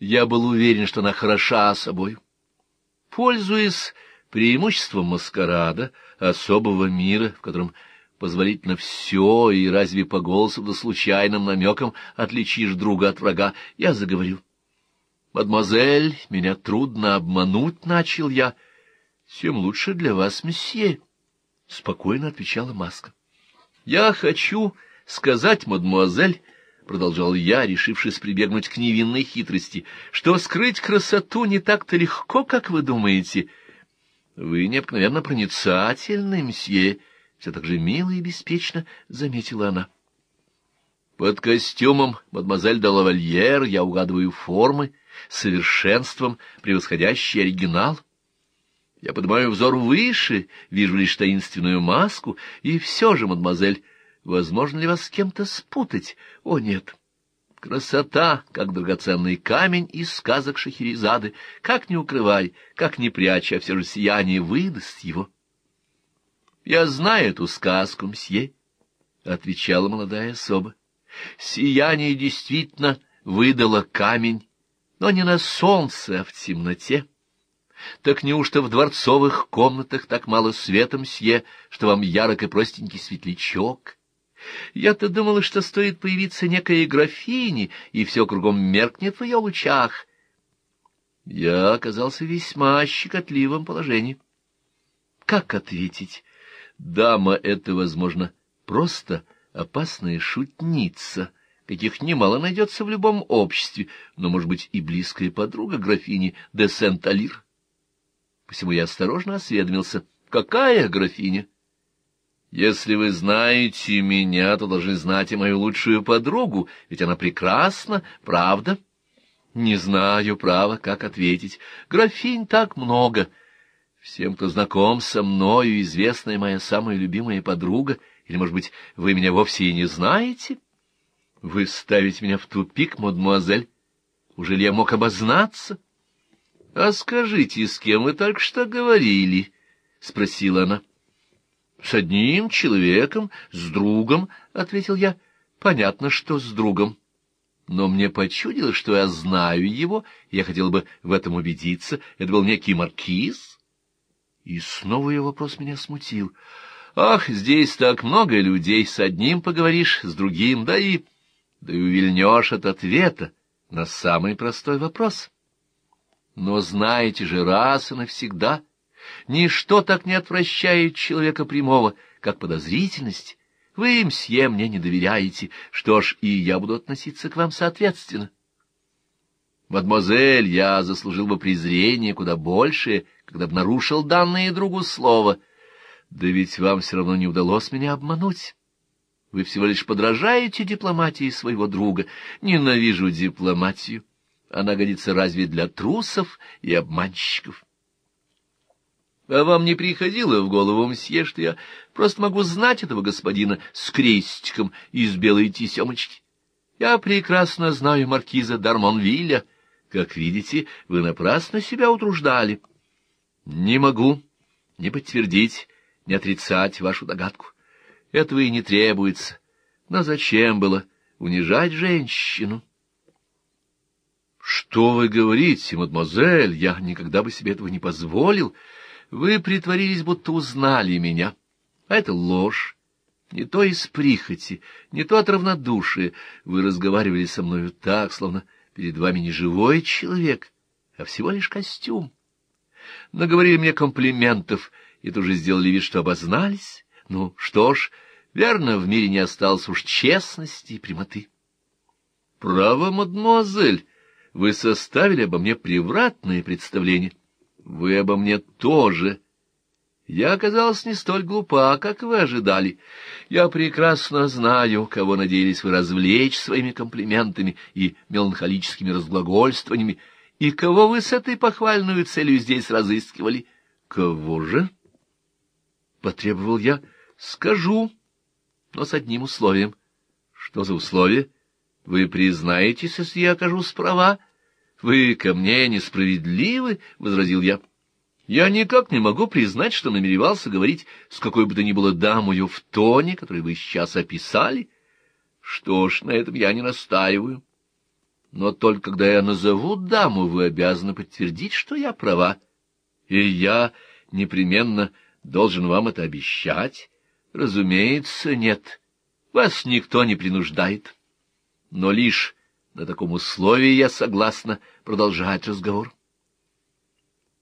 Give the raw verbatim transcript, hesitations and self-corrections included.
Я был уверен, что она хороша собой. Пользуясь преимуществом маскарада, особого мира, в котором позволительно все, и разве по голосу да случайным намекам отличишь друга от врага, я заговорил. «Мадемуазель, меня трудно обмануть», — начал я. «Тем лучше для вас, месье», — спокойно отвечала Маска. «Я хочу сказать, мадемуазель», — продолжал я, решившись прибегнуть к невинной хитрости, — «что скрыть красоту не так-то легко, как вы думаете. Вы необыкновенно проницательны, месье», — все так же мило и беспечно заметила она. «Под костюмом мадемуазель де лавальер я угадываю формы, совершенством превосходящий оригинал. Я поднимаю взор выше, вижу лишь таинственную маску, и все же, мадемуазель, возможно ли вас с кем-то спутать? О, нет! Красота, как драгоценный камень из сказок Шахерезады, как ни укрывай, как ни прячь, а все же сияние выдаст его». «Я знаю эту сказку, мсье», — отвечала молодая особа. «Сияние действительно выдало камень, но не на солнце, а в темноте. Так неужто в дворцовых комнатах так мало света, мсье, что вам ярок и простенький светлячок? Я-то думала, что стоит появиться некой графине, и все кругом меркнет в ее лучах». Я оказался в весьма щекотливом положении. Как ответить? Дама эта, возможно, просто опасная шутница, каких немало найдется в любом обществе, но, может быть, и близкая подруга графини де Сент-Алир. Посему я осторожно осведомился: «Какая графиня?» «Если вы знаете меня, то должны знать и мою лучшую подругу, ведь она прекрасна, правда?» «Не знаю, право, как ответить. Графинь так много. Всем, кто знаком со мною, известная моя самая любимая подруга, или, может быть, вы меня вовсе и не знаете? Вы ставите меня в тупик, мадемуазель. Уже ли я мог обознаться?» «А скажите, с кем вы только что говорили?» — спросила она. «С одним человеком, с другом», — ответил я. «Понятно, что с другом. Но мне почудилось, что я знаю его, и я хотел бы в этом убедиться. Это был некий маркиз». И снова ее вопрос меня смутил. «Ах, здесь так много людей, с одним поговоришь, с другим, да и... да и увильнешь от ответа на самый простой вопрос. Но знаете же, раз и навсегда, ничто так не отвращает человека прямого, как подозрительность. Вы, мсье, мне не доверяете, что ж, и я буду относиться к вам соответственно. Мадемуазель, я заслужил бы презрение куда большее, когда бы нарушил данное другу слово. Да ведь вам все равно не удалось меня обмануть. Вы всего лишь подражаете дипломатии своего друга. Ненавижу дипломатию. Она годится разве для трусов и обманщиков? А вам не приходило в голову, мсье, что я просто могу знать этого господина с крестиком из белой тесемочки? Я прекрасно знаю маркиза Дармонвиля. Как видите, вы напрасно себя утруждали. Не могу ни подтвердить, ни отрицать вашу догадку. Этого и не требуется. Но зачем было унижать женщину? — Что вы говорите, мадемуазель? Я никогда бы себе этого не позволил. Вы притворились, будто узнали меня. А это ложь. Не то из прихоти, не то от равнодушия. Вы разговаривали со мною так, словно перед вами не живой человек, а всего лишь костюм. Наговорили мне комплиментов и тут же сделали вид, что обознались. Ну, что ж, верно, в мире не осталось уж честности и прямоты. Право, мадемуазель, вы составили обо мне превратное представление. Вы обо мне тоже. Я оказалась не столь глупа, как вы ожидали. Я прекрасно знаю, кого надеялись вы развлечь своими комплиментами и меланхолическими разглагольствованиями, и кого вы с этой похвальной целью здесь разыскивали. Кого же? Потребовал я. Скажу, но с одним условием. Что за условие? Вы признаетесь, если я окажусь права? Вы ко мне несправедливы, — возразил я. Я никак не могу признать, что намеревался говорить с какой бы то ни было дамою в тоне, который вы сейчас описали. Что ж, на этом я не настаиваю. Но только когда я назову даму, вы обязаны подтвердить, что я права. И я непременно должен вам это обещать? Разумеется, нет. Вас никто не принуждает. Но лишь на таком условии я согласна продолжать разговор.